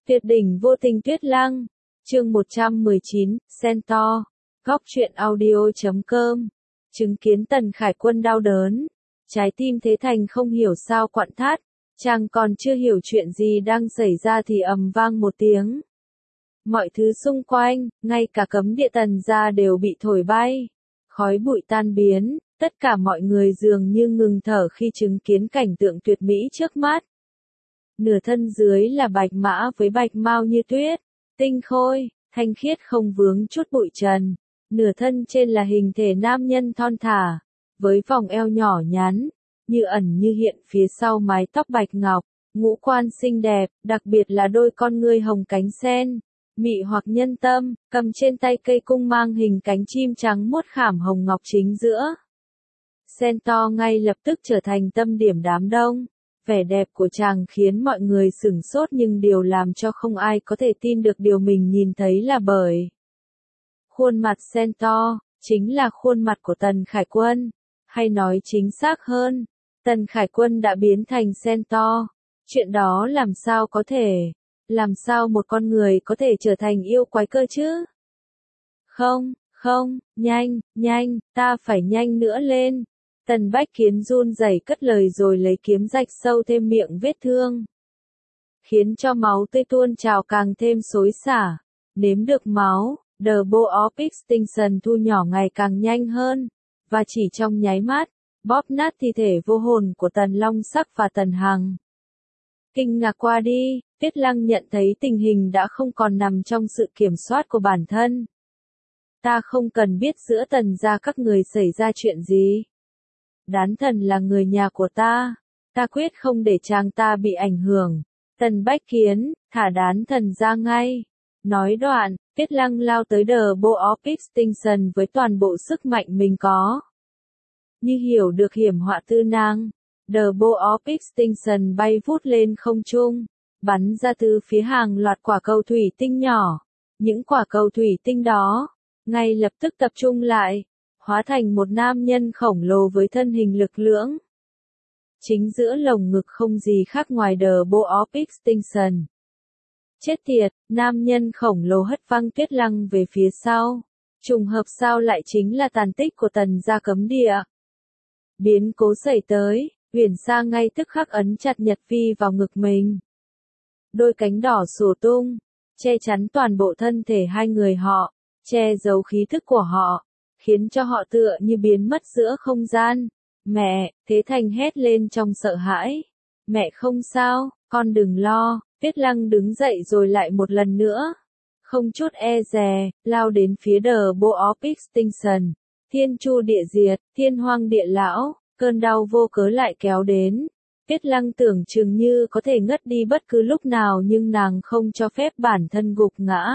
Tuyệt đỉnh vô tình Tuyết Lăng, chương 119, Centaur, góc truyện audio.com, chứng kiến Tần Khải Quân đau đớn, trái tim Thế Thành không hiểu sao quặn thắt, chàng còn chưa hiểu chuyện gì đang xảy ra thì ầm vang một tiếng. Mọi thứ xung quanh, ngay cả cấm địa Tần gia đều bị thổi bay, khói bụi tan biến, tất cả mọi người dường như ngừng thở khi chứng kiến cảnh tượng tuyệt mỹ trước mắt. Nửa thân dưới là bạch mã với bạch mao như tuyết, tinh khôi, thanh khiết không vướng chút bụi trần. Nửa thân trên là hình thể nam nhân thon thả, với vòng eo nhỏ nhắn, như ẩn như hiện phía sau mái tóc bạch ngọc, ngũ quan xinh đẹp, đặc biệt là đôi con ngươi hồng cánh sen, mị hoặc nhân tâm, cầm trên tay cây cung mang hình cánh chim trắng muốt khảm hồng ngọc chính giữa. Centaur ngay lập tức trở thành tâm điểm đám đông. Vẻ đẹp của chàng khiến mọi người sửng sốt nhưng điều làm cho không ai có thể tin được điều mình nhìn thấy là bởi khuôn mặt Centaur, chính là khuôn mặt của Tần Khải Quân. Hay nói chính xác hơn, Tần Khải Quân đã biến thành Centaur. Chuyện đó làm sao có thể? Làm sao một con người có thể trở thành yêu quái cơ chứ? Không, nhanh, ta phải nhanh nữa lên. Tần Bách Kiến run rẩy cất lời rồi lấy kiếm rạch sâu thêm miệng vết thương, khiến cho máu tươi tuôn trào càng thêm xối xả. Nếm được máu, The Bow of Extinction thu nhỏ ngày càng nhanh hơn, và chỉ trong nháy mắt, bóp nát thi thể vô hồn của Tần Long Sắc và Tần Hằng. Kinh ngạc qua đi, Tuyết Lăng nhận thấy tình hình đã không còn nằm trong sự kiểm soát của bản thân. Ta không cần biết giữa Tần gia các người xảy ra chuyện gì. Đán Thần là người nhà của ta quyết không để chàng ta bị ảnh hưởng. Tần Bách Kiến, thả Đán Thần ra ngay. Nói đoạn, Tuyết Lăng lao tới The Bow of Extinction với toàn bộ sức mạnh mình có. Như hiểu được hiểm họa tư nàng, The Bow of Extinction bay vút lên không trung, bắn ra từ phía hàng loạt quả cầu thủy tinh nhỏ. Những quả cầu thủy tinh đó, ngay lập tức tập trung lại, hóa thành một nam nhân khổng lồ với thân hình lực lưỡng. Chính giữa lồng ngực không gì khác ngoài The Bow of Extinction. Chết tiệt, nam nhân khổng lồ hất văng Tuyết Lăng về phía sau. Trùng hợp sao lại chính là tàn tích của Tần gia cấm địa. Biến cố xảy tới, Huyền Sa ngay tức khắc ấn chặt Nhật Phi vào ngực mình. Đôi cánh đỏ xổ tung, che chắn toàn bộ thân thể hai người họ, che giấu khí thức của họ, khiến cho họ tựa như biến mất giữa không gian. Mẹ, Thế Thành hét lên trong sợ hãi. Mẹ không sao, con đừng lo. Tuyết Lăng đứng dậy rồi lại một lần nữa, không chút e dè, lao đến phía The Bow of Extinction. Thiên chu địa diệt, thiên hoang địa lão, cơn đau vô cớ lại kéo đến. Tuyết Lăng tưởng chừng như có thể ngất đi bất cứ lúc nào nhưng nàng không cho phép bản thân gục ngã.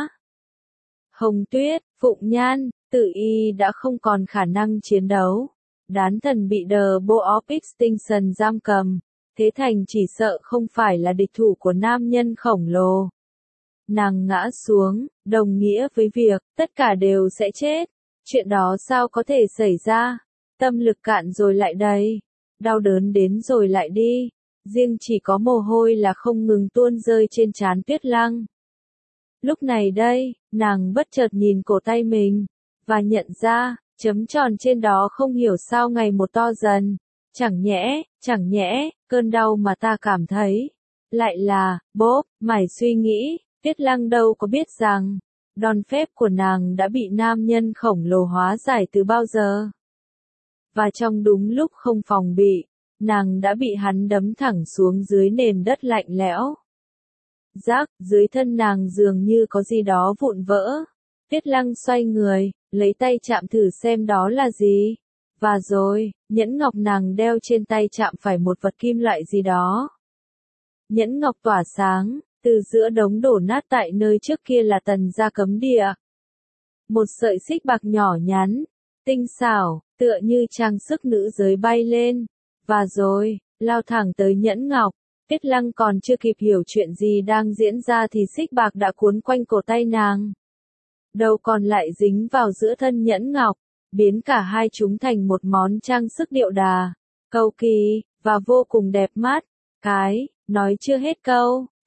Hồng Tuyết, Phụng Nhan, Tử Y đã không còn khả năng chiến đấu. Đán Thần bị The Bow of Extinction giam cầm. Thế Thành chỉ sợ không phải là địch thủ của nam nhân khổng lồ. Nàng ngã xuống, đồng nghĩa với việc, tất cả đều sẽ chết. Chuyện đó sao có thể xảy ra? Tâm lực cạn rồi lại đầy. Đau đớn đến rồi lại đi. Riêng chỉ có mồ hôi là không ngừng tuôn rơi trên trán Tuyết Lăng. Lúc này đây, nàng bất chợt nhìn cổ tay mình, và nhận ra, chấm tròn trên đó không hiểu sao ngày một to dần. Chẳng nhẽ, cơn đau mà ta cảm thấy, lại là, bốp, mải suy nghĩ, Tuyết Lăng đâu có biết rằng, đòn phép của nàng đã bị nam nhân khổng lồ hóa giải từ bao giờ. Và trong đúng lúc không phòng bị, nàng đã bị hắn đấm thẳng xuống dưới nền đất lạnh lẽo. Rác, dưới thân nàng dường như có gì đó vụn vỡ. Tuyết Lăng xoay người, lấy tay chạm thử xem đó là gì. Và rồi, nhẫn ngọc nàng đeo trên tay chạm phải một vật kim loại gì đó. Nhẫn ngọc tỏa sáng, từ giữa đống đổ nát tại nơi trước kia là Tần gia cấm địa. Một sợi xích bạc nhỏ nhắn, tinh xảo, tựa như trang sức nữ giới bay lên. Và rồi, lao thẳng tới nhẫn ngọc. Tuyết Lăng còn chưa kịp hiểu chuyện gì đang diễn ra thì xích bạc đã cuốn quanh cổ tay nàng. Đầu còn lại dính vào giữa thân nhẫn ngọc, biến cả hai chúng thành một món trang sức điệu đà, cầu kỳ, và vô cùng đẹp mắt. Nói chưa hết câu,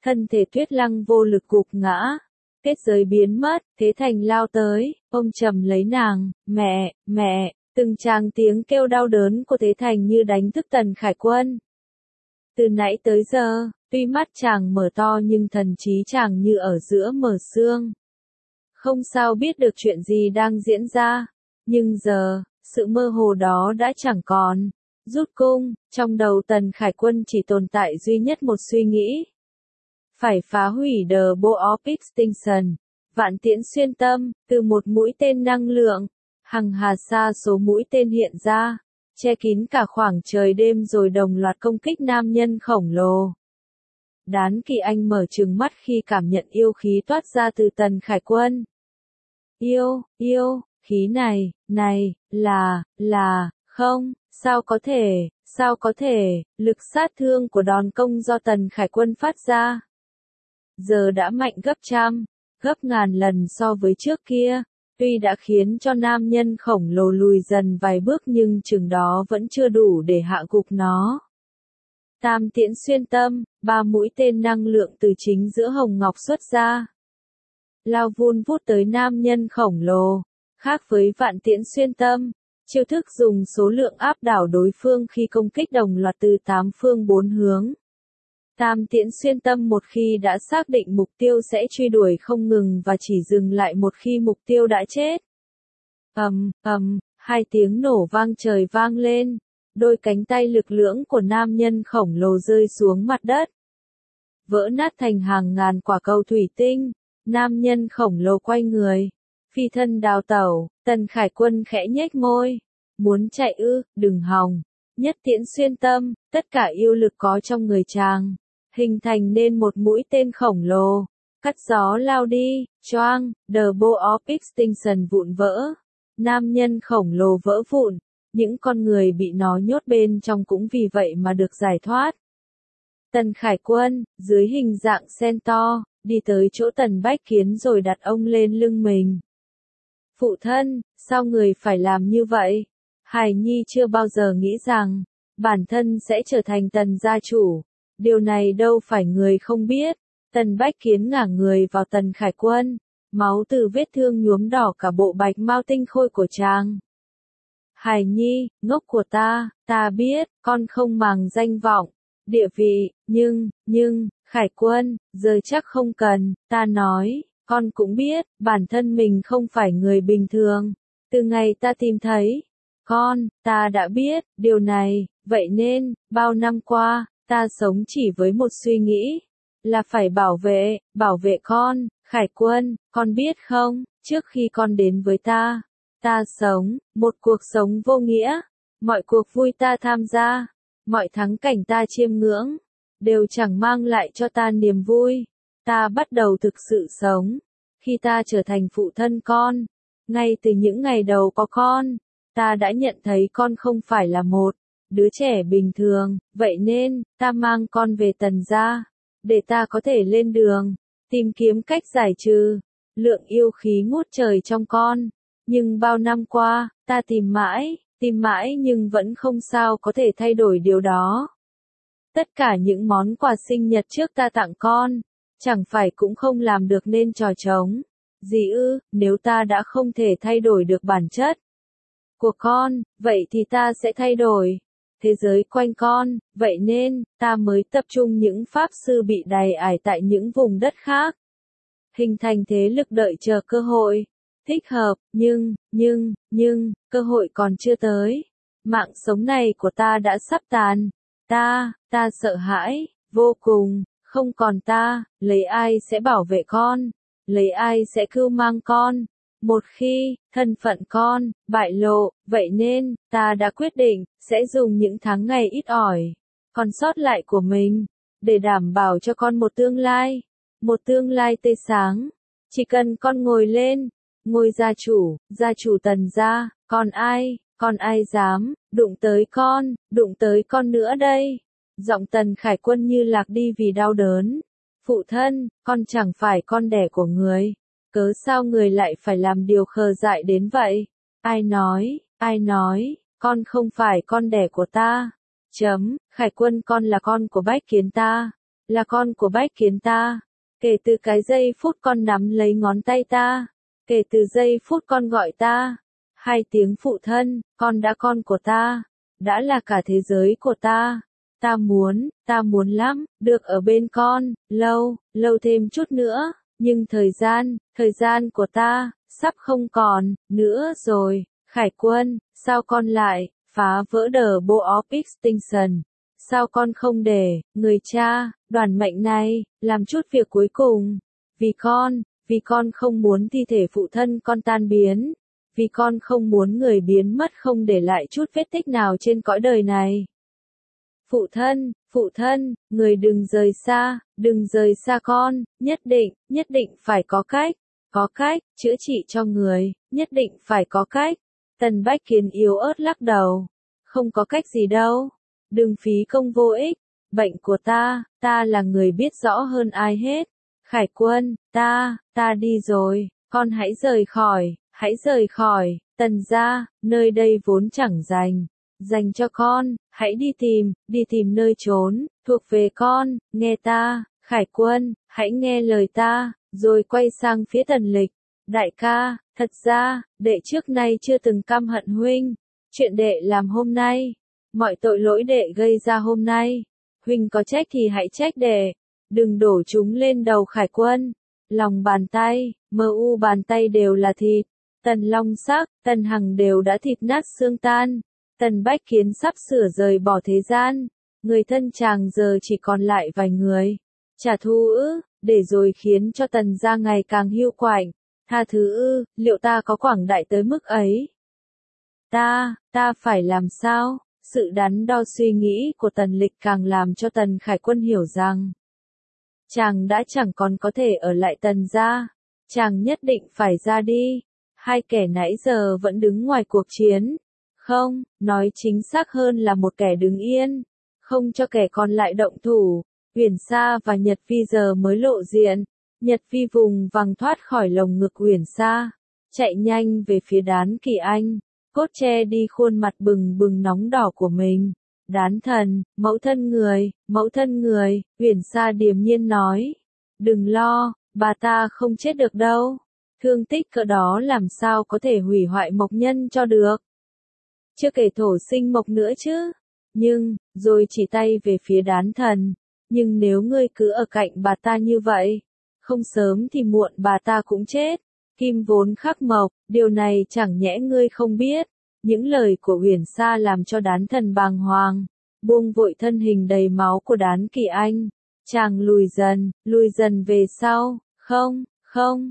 thân thể Tuyết Lăng vô lực gục ngã. Kết giới biến mất, Thế Thành lao tới, ôm chầm lấy nàng, mẹ, mẹ, từng tràng tiếng kêu đau đớn của Thế Thành như đánh thức Tần Khải Quân. Từ nãy tới giờ, tuy mắt chàng mở to nhưng thần trí chàng như ở giữa mở sương. Không sao biết được chuyện gì đang diễn ra, nhưng giờ, sự mơ hồ đó đã chẳng còn. Rút cung, trong đầu Tần Khải Quân chỉ tồn tại duy nhất một suy nghĩ. Phải phá hủy The Bow of Extinction, vạn tiễn xuyên tâm, từ một mũi tên năng lượng, hằng hà sa số mũi tên hiện ra, che kín cả khoảng trời đêm rồi đồng loạt công kích nam nhân khổng lồ. Đán Kỳ Anh mở trừng mắt khi cảm nhận yêu khí toát ra từ Tần Khải Quân. Yêu, khí này, không, sao có thể, lực sát thương của đòn công do Tần Khải Quân phát ra. Giờ đã mạnh gấp trăm, gấp ngàn lần so với trước kia, tuy đã khiến cho nam nhân khổng lồ lùi dần vài bước nhưng chừng đó vẫn chưa đủ để hạ gục nó. Tam tiễn xuyên tâm, 3 mũi tên năng lượng từ chính giữa hồng ngọc xuất ra. Lao vun vút tới nam nhân khổng lồ, khác với vạn tiễn xuyên tâm, chiêu thức dùng số lượng áp đảo đối phương khi công kích đồng loạt từ 8 phương 4 hướng. Tam tiễn xuyên tâm một khi đã xác định mục tiêu sẽ truy đuổi không ngừng và chỉ dừng lại một khi mục tiêu đã chết. Hai tiếng nổ vang trời vang lên, đôi cánh tay lực lưỡng của nam nhân khổng lồ rơi xuống mặt đất. Vỡ nát thành hàng ngàn quả cầu thủy tinh, nam nhân khổng lồ quay người, phi thân đào tẩu, Tần Khải Quân khẽ nhếch môi. Muốn chạy ư, đừng hòng. Nhất tiễn xuyên tâm, tất cả yêu lực có trong người chàng, hình thành nên một mũi tên khổng lồ, cắt gió lao đi, choang, The Bow of Extinction vụn vỡ. Nam nhân khổng lồ vỡ vụn, những con người bị nó nhốt bên trong cũng vì vậy mà được giải thoát. Tần Khải Quân, dưới hình dạng sen to, đi tới chỗ Tần Bách Kiến rồi đặt ông lên lưng mình. Phụ thân, sao người phải làm như vậy? Hải Nhi chưa bao giờ nghĩ rằng, bản thân sẽ trở thành Tần gia chủ. Điều này đâu phải người không biết. Tần Bách Kiến ngả người vào Tần Khải Quân, máu từ vết thương nhuốm đỏ cả bộ bạch mao tinh khôi của chàng. Hải Nhi, ngốc của ta biết, con không màng danh vọng, địa vị, nhưng, Khải Quân, giờ chắc không cần, ta nói, con cũng biết, bản thân mình không phải người bình thường. Từ ngày ta tìm thấy, ta đã biết, điều này, vậy nên, bao năm qua, ta sống chỉ với một suy nghĩ, là phải bảo vệ con, Khải Quân, con biết không, trước khi con đến với ta sống, một cuộc sống vô nghĩa, mọi cuộc vui ta tham gia, mọi thắng cảnh ta chiêm ngưỡng, đều chẳng mang lại cho ta niềm vui. Ta bắt đầu thực sự sống, khi ta trở thành phụ thân con, ngay từ những ngày đầu có con, ta đã nhận thấy con không phải là một đứa trẻ bình thường, vậy nên, ta mang con về Tần gia, để ta có thể lên đường, tìm kiếm cách giải trừ lượng yêu khí ngút trời trong con. Nhưng bao năm qua, ta tìm mãi nhưng vẫn không sao có thể thay đổi điều đó. Tất cả những món quà sinh nhật trước ta tặng con, chẳng phải cũng không làm được nên trò trống gì ư, nếu ta đã không thể thay đổi được bản chất của con, vậy thì ta sẽ thay đổi thế giới quanh con, vậy nên, ta mới tập trung những pháp sư bị đày ải tại những vùng đất khác. Hình thành thế lực đợi chờ cơ hội thích hợp, nhưng, cơ hội còn chưa tới. Mạng sống này của ta đã sắp tàn. Ta sợ hãi, vô cùng, không còn ta, lấy ai sẽ bảo vệ con, lấy ai sẽ cưu mang con. Một khi, thân phận con, bại lộ, vậy nên, ta đã quyết định, sẽ dùng những tháng ngày ít ỏi, còn sót lại của mình, để đảm bảo cho con một tương lai tươi sáng. Chỉ cần con ngồi lên ngôi gia chủ Tần gia, còn ai dám, đụng tới con nữa đây. Giọng Tần Khải Quân như lạc đi vì đau đớn. Phụ thân, con chẳng phải con đẻ của người. Cớ sao người lại phải làm điều khờ dại đến vậy? Ai nói, con không phải con đẻ của ta. Khải Quân con là con của Bách Kiến ta. là con của Bách Kiến ta. Kể từ cái giây phút con nắm lấy ngón tay ta, kể từ giây phút con gọi ta, 2 tiếng phụ thân, con đã con của ta, đã là cả thế giới của ta. Ta muốn lắm, được ở bên con, lâu, lâu thêm chút nữa, nhưng thời gian của ta, sắp không còn, nữa rồi. Khải Quân, sao con lại, phá vỡ The Bow of Extinction? Sao con không để, người cha, đoàn mệnh này, làm chút việc cuối cùng? Vì con không muốn thi thể phụ thân con tan biến. Vì con không muốn người biến mất không để lại chút vết tích nào trên cõi đời này. Phụ thân, người đừng rời xa con, nhất định phải có cách, chữa trị cho người, nhất định phải có cách. Tần Bách Kiến yếu ớt lắc đầu, không có cách gì đâu, đừng phí công vô ích, bệnh của ta là người biết rõ hơn ai hết. Khải Quân, ta đi rồi, con hãy rời khỏi, Tần gia, nơi đây vốn chẳng dành cho con, hãy đi tìm nơi trốn, thuộc về con, nghe ta, Khải Quân, hãy nghe lời ta, rồi quay sang phía Tần Lịch. Đại ca, thật ra, đệ trước nay chưa từng căm hận huynh, chuyện đệ làm hôm nay, mọi tội lỗi đệ gây ra hôm nay, huynh có trách thì hãy trách đệ, đừng đổ chúng lên đầu Khải Quân. Lòng bàn tay, bàn tay đều là thịt, Tần Long Sắc, Tần Hằng đều đã thịt nát xương tan. Tần Bách Kiến sắp sửa rời bỏ thế gian, người thân chàng giờ chỉ còn lại vài người. Trả thù để rồi khiến cho Tần gia ngày càng hiu quạnh. Tha thứ liệu ta có quảng đại tới mức ấy? Ta phải làm sao? Sự đắn đo suy nghĩ của Tần Lịch càng làm cho Tần Khải Quân hiểu rằng chàng đã chẳng còn có thể ở lại Tần gia, chàng nhất định phải ra đi. Hai kẻ nãy giờ vẫn đứng ngoài cuộc chiến. Không, nói chính xác hơn là một kẻ đứng yên, không cho kẻ còn lại động thủ. Uyển Sa và Nhật Vi giờ mới lộ diện. Nhật Vi vùng vằng thoát khỏi lồng ngực Uyển Sa, chạy nhanh về phía Đán Kỳ Anh, cốt che đi khuôn mặt bừng bừng nóng đỏ của mình. Đán thần, mẫu thân người, Uyển Sa điềm nhiên nói. Đừng lo, bà ta không chết được đâu. Thương tích cỡ đó làm sao có thể hủy hoại Mộc Nhân cho được. Chưa kể thổ sinh Mộc nữa chứ. Nhưng, rồi chỉ tay về phía Đán thần. Nhưng nếu ngươi cứ ở cạnh bà ta như vậy, không sớm thì muộn bà ta cũng chết. Kim vốn khắc mộc, điều này chẳng nhẽ ngươi không biết. Những lời của Uyển Sa làm cho Đán thần bàng hoàng, buông vội thân hình đầy máu của Đán Kỳ Anh. Chàng lùi dần về sau, không,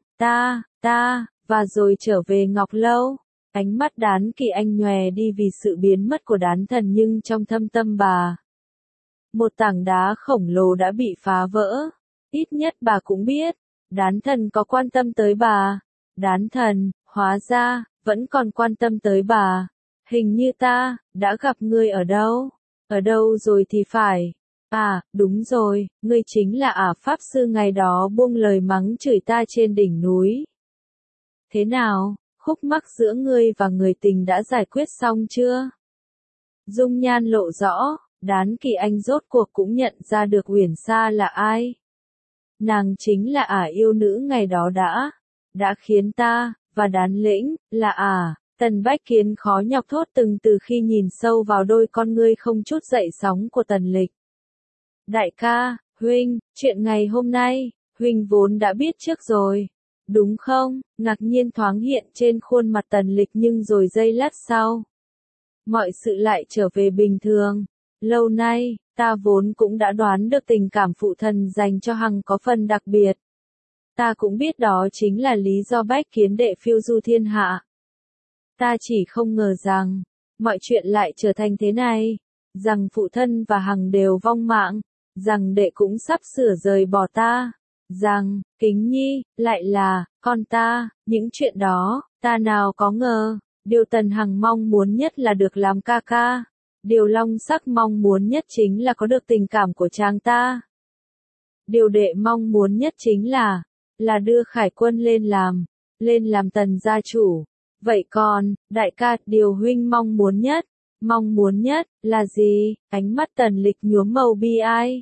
và rồi trở về Ngọc Lâu. Ánh mắt Đán Kỳ Anh nhòe đi vì sự biến mất của Đán thần, nhưng trong thâm tâm bà, một tảng đá khổng lồ đã bị phá vỡ. Ít nhất bà cũng biết, Đán thần có quan tâm tới bà. Đán thần, hóa ra, vẫn còn quan tâm tới bà. Hình như ta, đã gặp ngươi ở đâu? Ở đâu rồi thì phải. À, đúng rồi, ngươi chính là Pháp Sư ngày đó buông lời mắng chửi ta trên đỉnh núi. Thế nào, khúc mắc giữa ngươi và người tình đã giải quyết xong chưa? Dung nhan lộ rõ, Đán Kỳ Anh rốt cuộc cũng nhận ra được Uyển Sa là ai. Nàng chính là yêu nữ ngày đó đã khiến ta, và Đán Lĩnh, là Tần Bách Kiến khó nhọc thốt từng từ khi nhìn sâu vào đôi con ngươi không chút dậy sóng của Tần Lịch. Đại ca, huynh, chuyện ngày hôm nay, huynh vốn đã biết trước rồi, đúng không? Ngạc nhiên thoáng hiện trên khuôn mặt Tần Lịch, nhưng rồi giây lát sau, mọi sự lại trở về bình thường. Lâu nay, ta vốn cũng đã đoán được tình cảm phụ thần dành cho Hằng có phần đặc biệt. Ta cũng biết đó chính là lý do Bách Kiến đệ phiêu du thiên hạ. Ta chỉ không ngờ rằng, mọi chuyện lại trở thành thế này, rằng phụ thân và Hằng đều vong mạng, rằng đệ cũng sắp sửa rời bỏ ta, rằng, Kính Nhi, lại là, con ta, những chuyện đó, ta nào có ngờ. Điều Tần Hằng mong muốn nhất là được làm ca ca. Điều Long Sắc mong muốn nhất chính là có được tình cảm của chàng ta. Điều đệ mong muốn nhất chính là đưa Khải Quân lên làm Tần gia chủ. Vậy còn, đại ca, điều huynh mong muốn nhất là gì? Ánh mắt Tần Lịch nhuốm màu bi ai.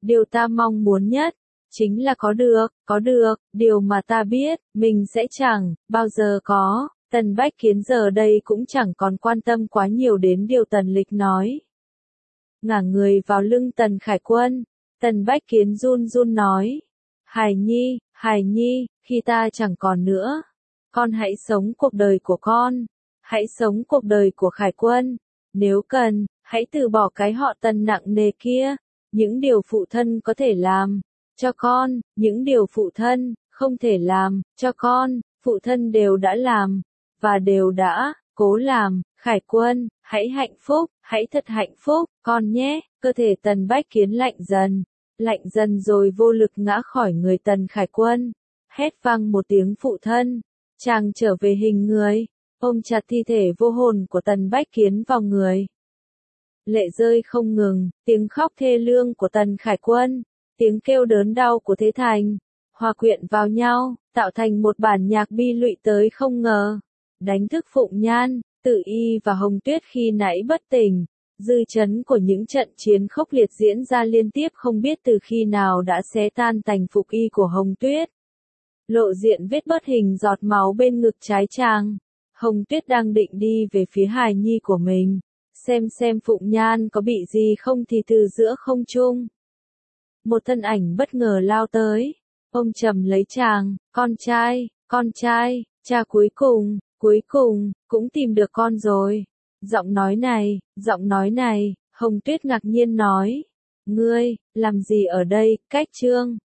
Điều ta mong muốn nhất, chính là có được, điều mà ta biết, mình sẽ chẳng, bao giờ có. Tần Bách Kiến giờ đây cũng chẳng còn quan tâm quá nhiều đến điều Tần Lịch nói. Ngả người vào lưng Tần Khải Quân, Tần Bách Kiến run run nói. Hải Nhi, khi ta chẳng còn nữa, con hãy sống cuộc đời của con, hãy sống cuộc đời của Khải Quân. Nếu cần, hãy từ bỏ cái họ Tần nặng nề kia, những điều phụ thân có thể làm cho con, những điều phụ thân không thể làm cho con, phụ thân đều đã làm, và đều đã cố làm. Khải Quân, hãy hạnh phúc, hãy thật hạnh phúc, con nhé. Cơ thể Tần Bách Kiến lạnh dần rồi vô lực ngã khỏi người Tần Khải Quân. Hét vang một tiếng phụ thân, chàng trở về hình người, ôm chặt thi thể vô hồn của Tần Bách Kiến vào người. Lệ rơi không ngừng, tiếng khóc thê lương của Tần Khải Quân, tiếng kêu đớn đau của Thế Thành, hòa quyện vào nhau, tạo thành một bản nhạc bi lụy tới không ngờ. Đánh thức Phụng Nhan, Tử Y và Hồng Tuyết khi nãy bất tỉnh. Dư chấn của những trận chiến khốc liệt diễn ra liên tiếp không biết từ khi nào đã xé tan tành phục y của Hồng Tuyết. Lộ diện vết bớt hình giọt máu bên ngực trái chàng. Hồng Tuyết đang định đi về phía hài nhi của mình, xem Phụng Nhan có bị gì không thì từ giữa không trung, một thân ảnh bất ngờ lao tới, ôm chầm lấy chàng. Con trai, cha cuối cùng, cũng tìm được con rồi. Giọng nói này, Hồng Tuyết ngạc nhiên nói. Ngươi, làm gì ở đây, Cách Trương?